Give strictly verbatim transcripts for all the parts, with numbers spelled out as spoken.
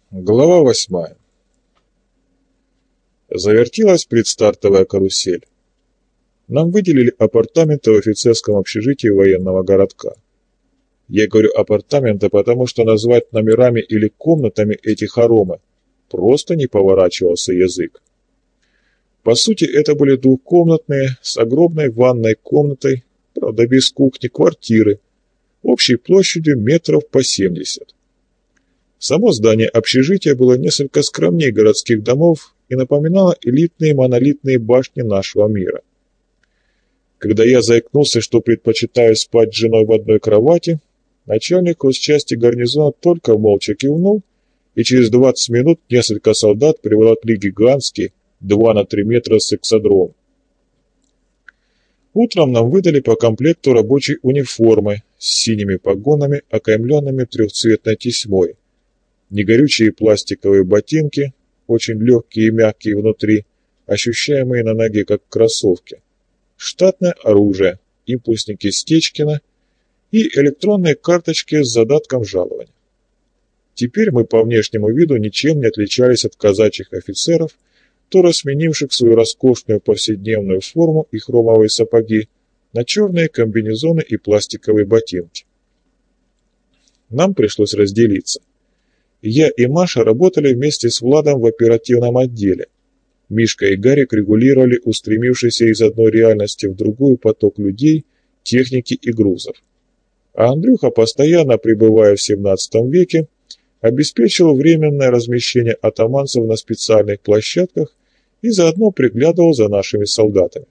Глава восьмая. Завертелась предстартовая карусель. Нам выделили апартаменты в офицерском общежитии военного городка. Я говорю апартаменты, потому что назвать номерами или комнатами эти хоромы просто не поворачивался язык. По сути, это были двухкомнатные с огромной ванной комнатой, правда без кухни, квартиры, общей площадью метров по семьдесят. Само здание общежития было несколько скромнее городских домов и напоминало элитные монолитные башни нашего мира. Когда я заикнулся, что предпочитаю спать с женой в одной кровати, начальник части гарнизона только молча кивнул, и через двадцать минут несколько солдат приволокли гигантский два на три метра сексодром. Утром нам выдали по комплекту рабочей униформы с синими погонами, окаймленными трехцветной тесьмой, негорючие пластиковые ботинки, очень легкие и мягкие внутри, ощущаемые на ноге как кроссовки, штатное оружие, импульсники Стечкина и электронные карточки с задатком жалования. Теперь мы по внешнему виду ничем не отличались от казачьих офицеров, то сменивших свою роскошную повседневную форму и хромовые сапоги на черные комбинезоны и пластиковые ботинки. Нам пришлось разделиться. Я и Маша работали вместе с Владом в оперативном отделе. Мишка и Гарик регулировали устремившийся из одной реальности в другую поток людей, техники и грузов. А Андрюха, постоянно пребывая в семнадцатом веке, обеспечил временное размещение атаманцев на специальных площадках и заодно приглядывал за нашими солдатами.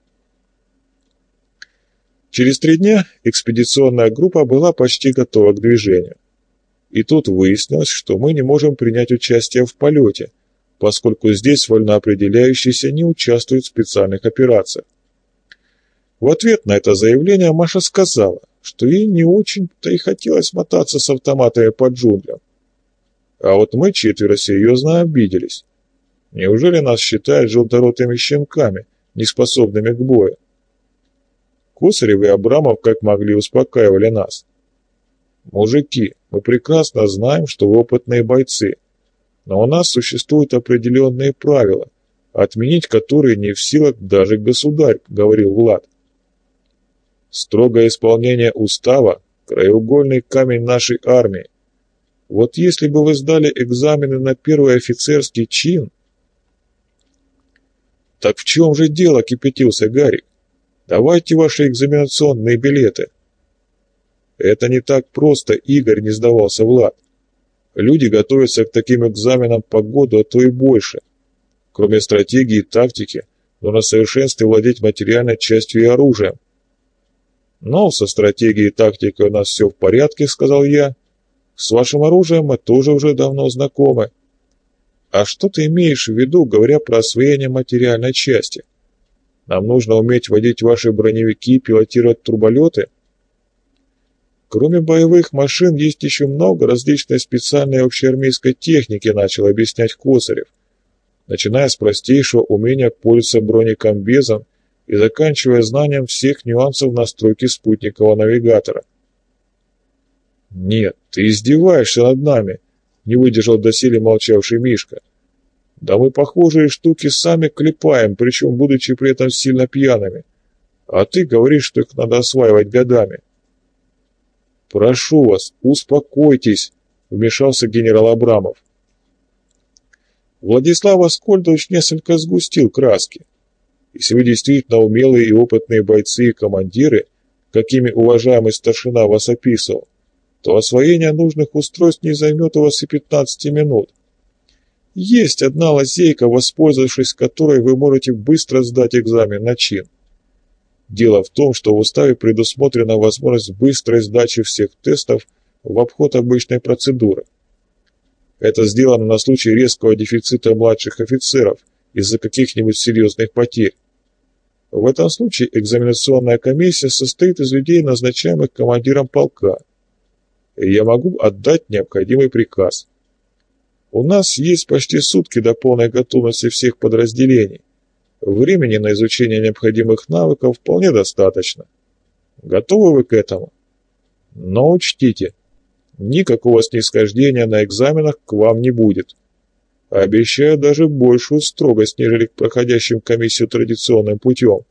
Через три дня экспедиционная группа была почти готова к движению. И тут выяснилось, что мы не можем принять участие в полете, поскольку здесь вольноопределяющиеся не участвуют в специальных операциях. В ответ на это заявление Маша сказала, что ей не очень-то и хотелось мотаться с автоматами по джунглям. А вот мы четверо серьезно обиделись. Неужели нас считают желторотыми щенками, неспособными к бою? Косарев и Абрамов как могли успокаивали нас. «Мужики, мы прекрасно знаем, что вы опытные бойцы, но у нас существуют определенные правила, отменить которые не в силах даже государь», — говорил Влад. «Строгое исполнение устава — краеугольный камень нашей армии. Вот если бы вы сдали экзамены на первый офицерский чин...» «Так в чем же дело?» — кипятился Гарик. «Давайте ваши экзаменационные билеты». «Это не так просто, Игорь», — не сдавался Влад. «Люди готовятся к таким экзаменам по году, а то и больше. Кроме стратегии и тактики, нужно в совершенстве владеть материальной частью и оружием». «Ну, со стратегией и тактикой у нас все в порядке», — сказал я. «С вашим оружием мы тоже уже давно знакомы». «А что ты имеешь в виду, говоря про освоение материальной части? Нам нужно уметь водить ваши броневики и пилотировать турболеты?» «Кроме боевых машин есть еще много различной специальной общеармейской техники», — начал объяснять Косарев, начиная с простейшего умения пользоваться бронекомбезом и заканчивая знанием всех нюансов настройки спутникового навигатора. «Нет, ты издеваешься над нами», — не выдержал доселе молчавший Мишка. «Да мы похожие штуки сами клепаем, причем будучи при этом сильно пьяными. А ты говоришь, что их надо осваивать годами». «Прошу вас, успокойтесь», — вмешался генерал Абрамов. Владислав Аскольдович несколько сгустил краски. «Если вы действительно умелые и опытные бойцы и командиры, какими уважаемый старшина вас описывал, то освоение нужных устройств не займет у вас и пятнадцати минут. Есть одна лазейка, воспользовавшись которой вы можете быстро сдать экзамен на чин. Дело в том, что в уставе предусмотрена возможность быстрой сдачи всех тестов в обход обычной процедуры. Это сделано на случай резкого дефицита младших офицеров из-за каких-нибудь серьезных потерь. В этом случае экзаменационная комиссия состоит из людей, назначаемых командиром полка. И я могу отдать необходимый приказ. У нас есть почти сутки до полной готовности всех подразделений. Времени на изучение необходимых навыков вполне достаточно. Готовы вы к этому? Но учтите, никакого снисхождения на экзаменах к вам не будет. Обещаю даже большую строгость, нежели к проходящим комиссию традиционным путем.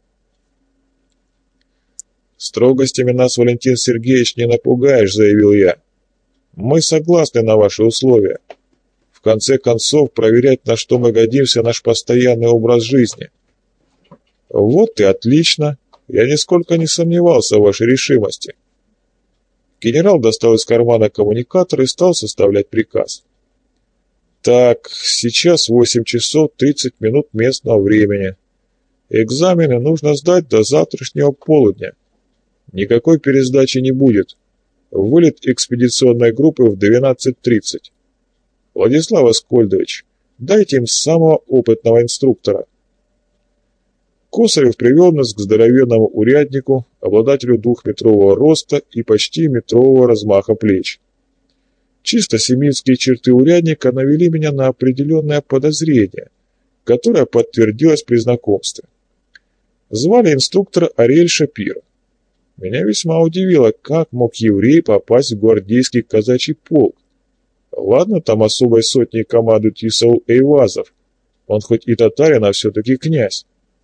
«Строгостями нас, Валентин Сергеевич, не напугаешь», — заявил я. «Мы согласны на ваши условия. В конце концов, проверять, на что мы годимся, наш постоянный образ жизни». «Вот и отлично. Я нисколько не сомневался в вашей решимости». Генерал достал из кармана коммуникатор и стал составлять приказ. «Так, сейчас восемь часов тридцать минут местного времени. Экзамены нужно сдать до завтрашнего полудня. Никакой пересдачи не будет. Вылет экспедиционной группы в двенадцать тридцать. Владислав Аскольдович, дайте им самого опытного инструктора». Косарев привел нас к здоровенному уряднику, обладателю двухметрового роста и почти метрового размаха плеч. Чисто семитские черты урядника навели меня на определенное подозрение, которое подтвердилось при знакомстве. Звали инструктора Ариэль Шапира. Меня весьма удивило, как мог еврей попасть в гвардейский казачий полк. Ладно, там особой сотней командует Исаул Эйвазов, он хоть и татарин, а все-таки князь.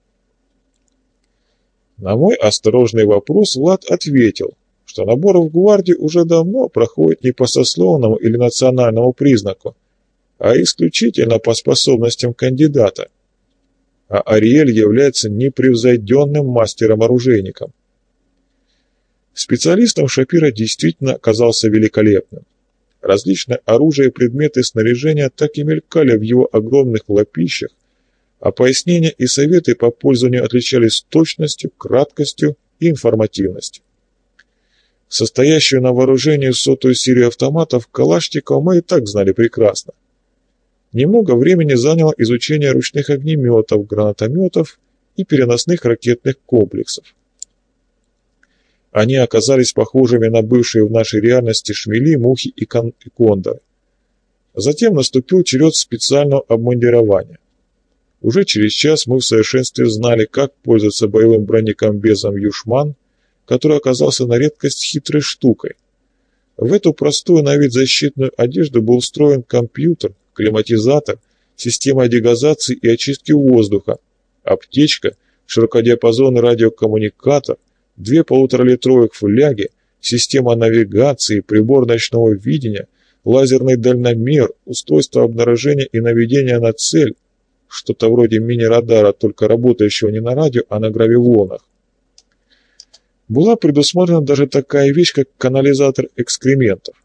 На мой осторожный вопрос Влад ответил, что набор в гвардию уже давно проходит не по сословному или национальному признаку, а исключительно по способностям кандидата. А Ариэль является непревзойденным мастером-оружейником. Специалистом Шапира действительно оказался великолепным. Различные оружия и предметы снаряжения так и мелькали в его огромных лапищах, а пояснения и советы по пользованию отличались точностью, краткостью и информативностью. Состоящую на вооружении сотую серию автоматов Калашникова мы и так знали прекрасно. Немного времени заняло изучение ручных огнеметов, гранатометов и переносных ракетных комплексов. Они оказались похожими на бывшие в нашей реальности шмели, мухи и, кон- и кондоры. Затем наступил черед специального обмундирования. Уже через час мы в совершенстве знали, как пользоваться боевым бронекомбезом «Юшман», который оказался на редкость хитрой штукой. В эту простую на вид защитную одежду был встроен компьютер, климатизатор, система дегазации и очистки воздуха, аптечка, широкодиапазонный радиокоммуникатор, две полуторалитровых фляги, система навигации, прибор ночного видения, лазерный дальномер, устройство обнаружения и наведения на цель, что-то вроде мини-радара, только работающего не на радио, а на гравиволнах. Была предусмотрена даже такая вещь, как канализатор экскрементов.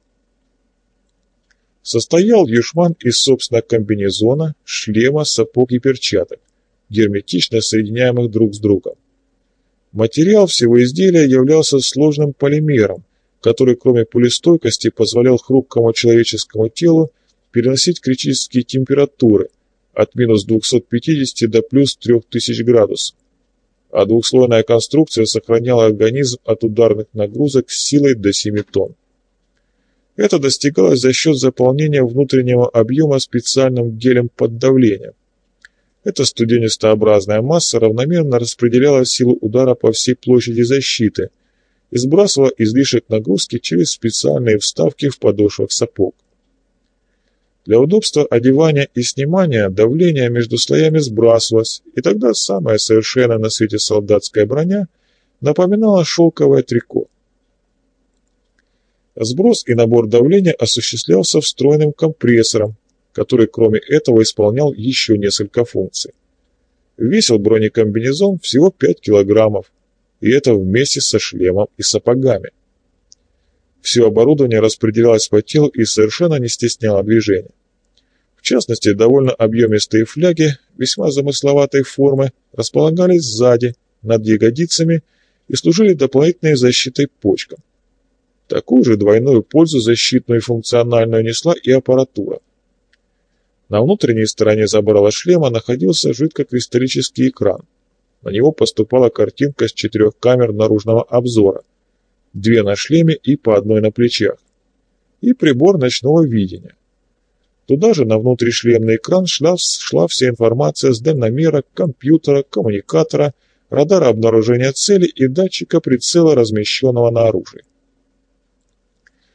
Состоял Юшман из, собственно, комбинезона, шлема, сапог и перчаток, герметично соединяемых друг с другом. Материал всего изделия являлся сложным полимером, который, кроме пулестойкости, позволял хрупкому человеческому телу переносить критические температуры от минус двухсот пятидесяти до плюс трёх тысяч градусов, а двухслойная конструкция сохраняла организм от ударных нагрузок с силой до семи тонн. Это достигалось за счет заполнения внутреннего объема специальным гелем под давлением. Эта студенистообразная масса равномерно распределяла силу удара по всей площади защиты и сбрасывала излишек нагрузки через специальные вставки в подошвах сапог. Для удобства одевания и снимания давление между слоями сбрасывалось, и тогда самая совершенная на свете солдатская броня напоминала шелковое трико. Сброс и набор давления осуществлялся встроенным компрессором, который кроме этого исполнял еще несколько функций. Весил бронекомбинезон всего пять килограммов, и это вместе со шлемом и сапогами. Все оборудование распределялось по телу и совершенно не стесняло движения. В частности, довольно объемистые фляги, весьма замысловатой формы, располагались сзади, над ягодицами и служили дополнительной защитой почкам. Такую же двойную пользу защитную и функциональную несла и аппаратура. На внутренней стороне забрала шлема находился жидкокристаллический экран. На него поступала картинка с четырех камер наружного обзора, две на шлеме и по одной на плечах, и прибор ночного видения. Туда же на внутришлемный экран шла, шла вся информация с дальномера, компьютера, коммуникатора, радара обнаружения цели и датчика прицела, размещенного на оружии.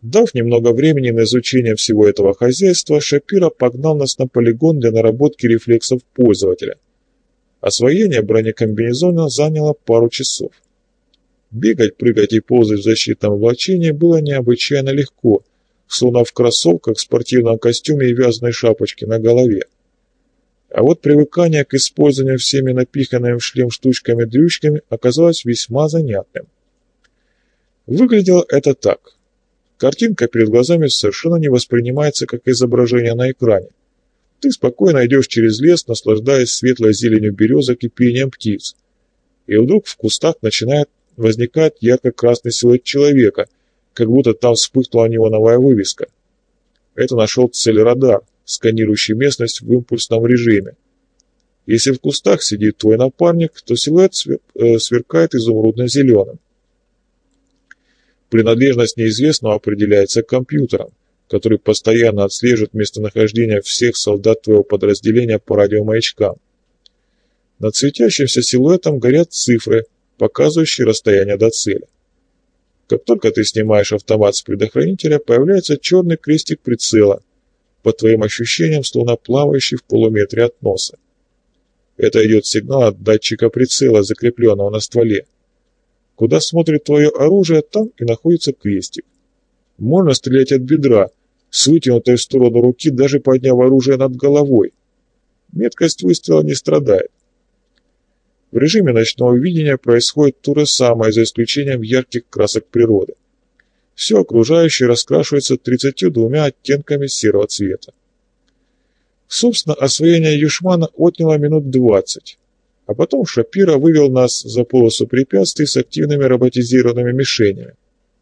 Дав немного времени на изучение всего этого хозяйства, Шапиро погнал нас на полигон для наработки рефлексов пользователя. Освоение бронекомбинезона заняло пару часов. Бегать, прыгать и ползать в защитном облачении было необычайно легко, словно в кроссовках, спортивном костюме и вязаной шапочке на голове. А вот привыкание к использованию всеми напиханными в шлем штучками-дрючками оказалось весьма занятным. Выглядело это так. Картинка перед глазами совершенно не воспринимается как изображение на экране. Ты спокойно идешь через лес, наслаждаясь светлой зеленью березок и пением птиц. И вдруг в кустах начинает возникать ярко-красный силуэт человека, как будто там вспыхнула неоновая вывеска. Это нашел цель радар, сканирующий местность в импульсном режиме. Если в кустах сидит твой напарник, то силуэт сверкает изумрудно-зеленым. Принадлежность неизвестного определяется компьютером, который постоянно отслеживает местонахождение всех солдат твоего подразделения по радиомаячкам. Над светящимся силуэтом горят цифры, показывающие расстояние до цели. Как только ты снимаешь автомат с предохранителя, появляется черный крестик прицела, по твоим ощущениям, словно плавающий в полуметре от носа. Это идет сигнал от датчика прицела, закрепленного на стволе. Куда смотрит твое оружие, там и находится крестик. Можно стрелять от бедра, с вытянутой в сторону руки, даже подняв оружие над головой. Меткость выстрела не страдает. В режиме ночного видения происходит то же самое, за исключением ярких красок природы. Все окружающее раскрашивается тридцатью двумя оттенками серого цвета. Собственно, освоение Юшмана отняло минут двадцать, а потом Шапиро вывел нас за полосу препятствий с активными роботизированными мишенями.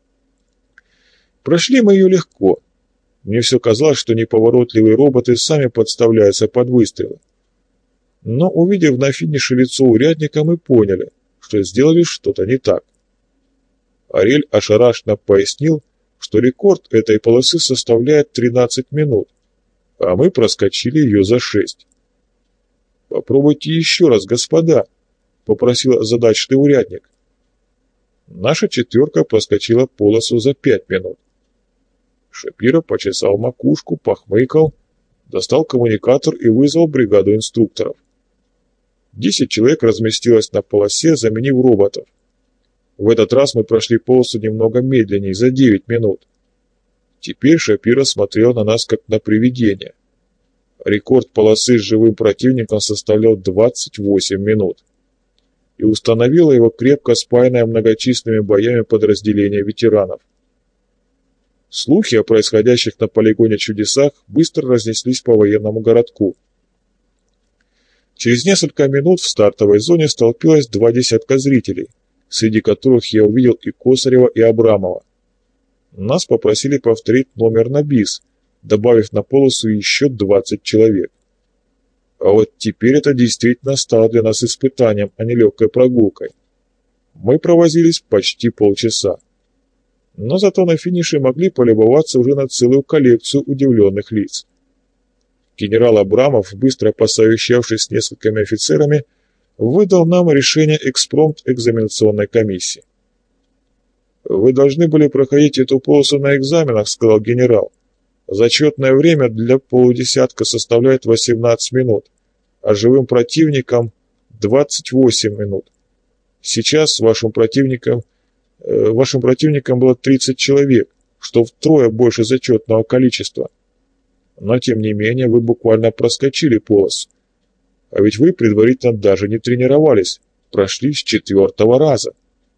Прошли мы ее легко. Мне все казалось, что неповоротливые роботы сами подставляются под выстрелы. Но, увидев на финише лицо урядника, мы поняли, что сделали что-то не так. Ариэль ошарашенно пояснил, что рекорд этой полосы составляет тринадцать минут, а мы проскочили ее за шесть. «Попробуйте еще раз, господа», — попросил озадаченный урядник. Наша четверка проскочила полосу за пять минут. Шапиро почесал макушку, похмыкал, достал коммуникатор и вызвал бригаду инструкторов. Десять человек разместилось на полосе, заменив роботов. В этот раз мы прошли полосу немного медленнее, за девять минут. Теперь Шапиро смотрел на нас, как на привидение. Рекорд полосы с живым противником составлял двадцать восемь минут. И установило его крепко спаянное многочисленными боями подразделение ветеранов. Слухи о происходящих на полигоне чудесах быстро разнеслись по военному городку. Через несколько минут в стартовой зоне столпилось два десятка зрителей, среди которых я увидел и Косарева, и Абрамова. Нас попросили повторить номер на бис, добавив на полосу еще двадцать человек. А вот теперь это действительно стало для нас испытанием, а не легкой прогулкой. Мы провозились почти полчаса. Но зато на финише могли полюбоваться уже на целую коллекцию удивленных лиц. Генерал Абрамов, быстро посовещавшись с несколькими офицерами, выдал нам решение экспромт-экзаменационной комиссии. «Вы должны были проходить эту полосу на экзаменах», — сказал генерал. «Зачетное время для полудесятка составляет восемнадцать минут, а живым противникам двадцать восемь минут. Сейчас вашим противникам, э, вашим противникам было тридцать человек, что втрое больше зачетного количества. Но, тем не менее, вы буквально проскочили полосу. А ведь вы предварительно даже не тренировались, прошли с четвертого раза.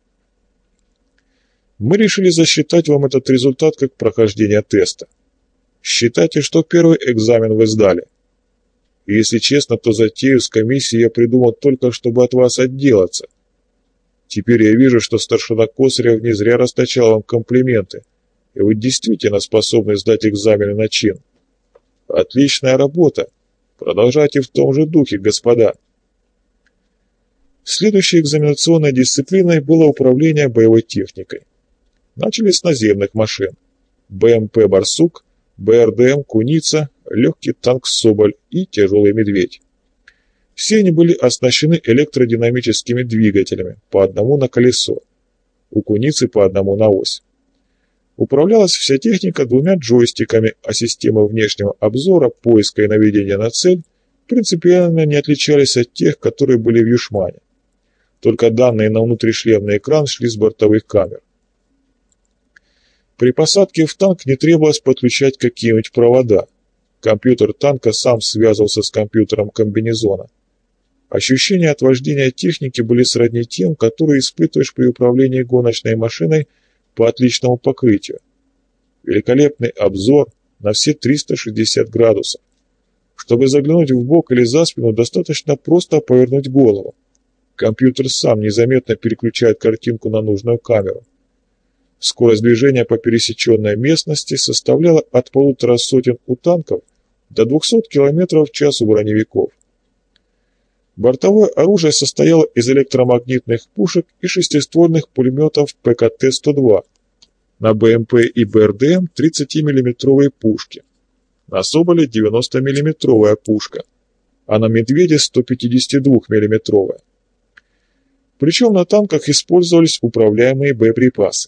Мы решили засчитать вам этот результат как прохождение теста. Считайте, что первый экзамен вы сдали. И если честно, то затею с комиссией я придумал только, чтобы от вас отделаться. Теперь я вижу, что старшина Косарев не зря расточал вам комплименты, и вы действительно способны сдать экзамены на чин. Отличная работа. Продолжайте в том же духе, господа. Следующей экзаменационной дисциплиной было управление боевой техникой. Начали с наземных машин. БМП «Барсук», БРДМ «Куница», легкий танк «Соболь» и тяжелый «Медведь». Все они были оснащены электродинамическими двигателями, по одному на колесо. У «Куницы» по одному на ось. Управлялась вся техника двумя джойстиками, а системы внешнего обзора, поиска и наведения на цель принципиально не отличались от тех, которые были в Юшмане. Только данные на внутришлемный экран шли с бортовых камер. При посадке в танк не требовалось подключать какие-нибудь провода. Компьютер танка сам связывался с компьютером комбинезона. Ощущения от вождения техники были сродни тем, которые испытываешь при управлении гоночной машиной по отличному покрытию. Великолепный обзор на все триста шестьдесят градусов. Чтобы заглянуть в бок или за спину, достаточно просто повернуть голову. Компьютер сам незаметно переключает картинку на нужную камеру. Скорость движения по пересеченной местности составляла от полутора сотен у танков до двухсот километров в час у броневиков. Бортовое оружие состояло из электромагнитных пушек и шестиствольных пулеметов Пэ Ка Тэ сто два, на Бэ Эм Пэ и Бэ Эр Дэ Эм тридцатимиллиметровые пушки, на Соболе девяностомиллиметровая пушка, а на Медведе стопятидесятидвухмиллиметровая. Причем на танках использовались управляемые боеприпасы.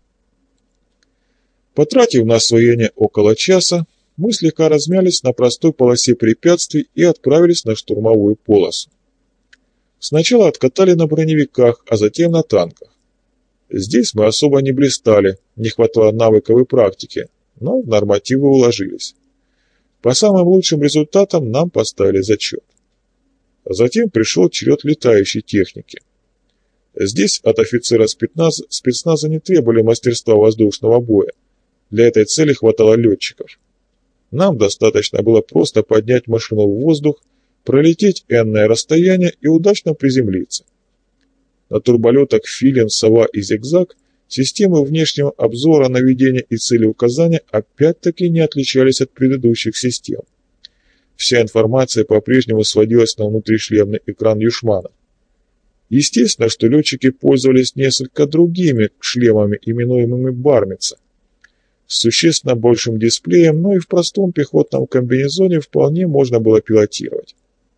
Потратив на освоение около часа, мы слегка размялись на простой полосе препятствий и отправились на штурмовую полосу. Сначала откатали на броневиках, а затем на танках. Здесь мы особо не блистали, не хватало навыков и практики, но в нормативы уложились. По самым лучшим результатам нам поставили зачет. Затем пришел черед летающей техники. Здесь от офицера спецназа, спецназа не требовали мастерства воздушного боя. Для этой цели хватало летчиков. Нам достаточно было просто поднять машину в воздух, пролететь энное расстояние и удачно приземлиться. На турболетах «Филин», «Сова» и «Зигзаг» системы внешнего обзора, наведения и целеуказания опять-таки не отличались от предыдущих систем. Вся информация по-прежнему сводилась на внутришлемный экран Юшмана. Естественно, что летчики пользовались несколько другими шлемами, именуемыми «Бармица», с существенно большим дисплеем, но и в простом пехотном комбинезоне вполне можно было пилотировать.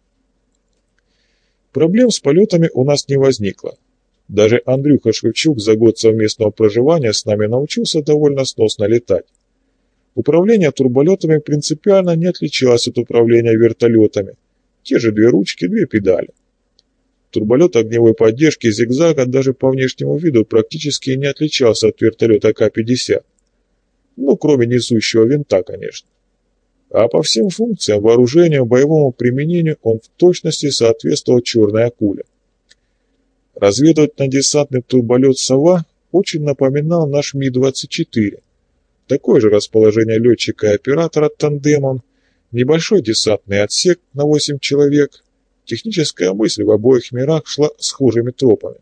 Проблем с полетами у нас не возникло. Даже Андрюха Шевчук за год совместного проживания с нами научился довольно сносно летать. Управление турболетами принципиально не отличалось от управления вертолетами. Те же две ручки, две педали. Турболет огневой поддержки «Зигзага» даже по внешнему виду практически не отличался от вертолета Ка пятьдесят. Ну, кроме несущего винта, конечно. А по всем функциям, вооружению, боевому применению он в точности соответствовал «Черной акуле». Разведывательно-десантный турболет «Сова» очень напоминал наш Ми двадцать четыре. Такое же расположение летчика и оператора тандемом, небольшой десантный отсек на восемь человек. Техническая мысль в обоих мирах шла схожими тропами.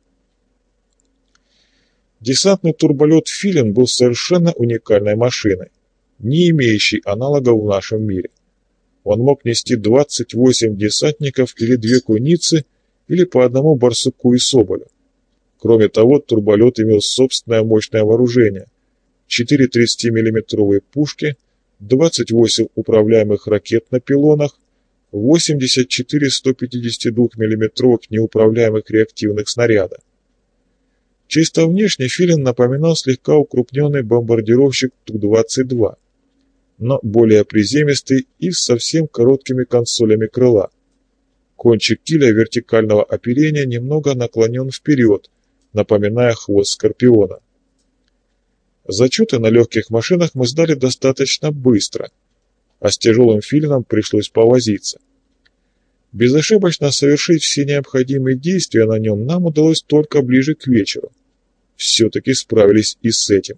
Десантный турболет «Филин» был совершенно уникальной машиной, не имеющей аналогов в нашем мире. Он мог нести двадцать восемь десантников или две куницы, или по одному барсуку и соболю. Кроме того, турболет имел собственное мощное вооружение, четыре тридцатимиллиметровые пушки, двадцать восемь управляемых ракет на пилонах, восемьдесят четыре стопятидесятидвухмиллиметровых неуправляемых реактивных снаряда. Чисто внешне «Филин» напоминал слегка укрупненный бомбардировщик Ту двадцать два, но более приземистый и с совсем короткими консолями крыла. Кончик киля вертикального оперения немного наклонен вперед, напоминая хвост скорпиона. Зачеты на легких машинах мы сдали достаточно быстро, а с тяжелым «Филином» пришлось повозиться. Безошибочно совершить все необходимые действия на нем нам удалось только ближе к вечеру. Все-таки справились и с этим.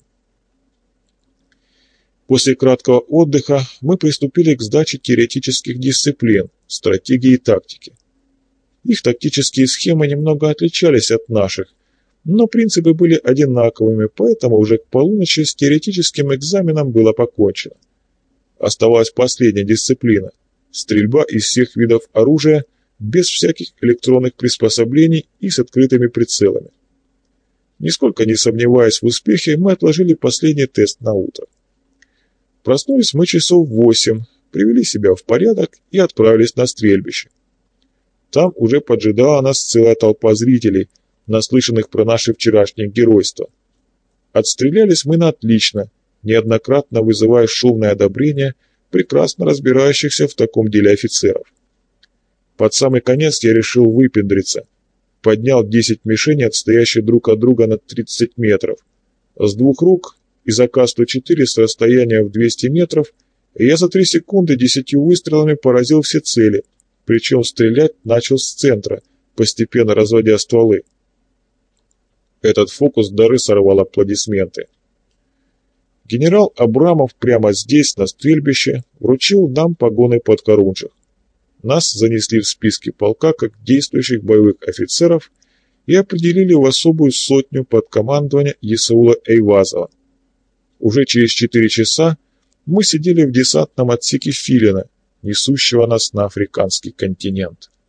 После краткого отдыха мы приступили к сдаче теоретических дисциплин, стратегии и тактики. Их тактические схемы немного отличались от наших, но принципы были одинаковыми, поэтому уже к полуночи с теоретическим экзаменом было покончено. Оставалась последняя дисциплина – стрельба из всех видов оружия, без всяких электронных приспособлений и с открытыми прицелами. Нисколько не сомневаясь в успехе, мы отложили последний тест на утро. Проснулись мы часов в восемь, привели себя в порядок и отправились на стрельбище. Там уже поджидала нас целая толпа зрителей, наслышанных про наше вчерашнее геройство. Отстрелялись мы на отлично, неоднократно вызывая шумное одобрение прекрасно разбирающихся в таком деле офицеров. Под самый конец я решил выпендриться. Поднял десять мишеней, отстоящих друг от друга на тридцать метров. С двух рук из А К сто четыре с расстояния в двести метров, и я за три секунды десятью выстрелами поразил все цели, причем стрелять начал с центра, постепенно разводя стволы. Этот фокус дары сорвал аплодисменты. Генерал Абрамов прямо здесь, на стрельбище, вручил нам погоны подхорунжих. Нас занесли в списки полка как действующих боевых офицеров и определили в особую сотню под командование Исаула Эйвазова. Уже через четыре часа мы сидели в десантном отсеке Филина, несущего нас на африканский континент.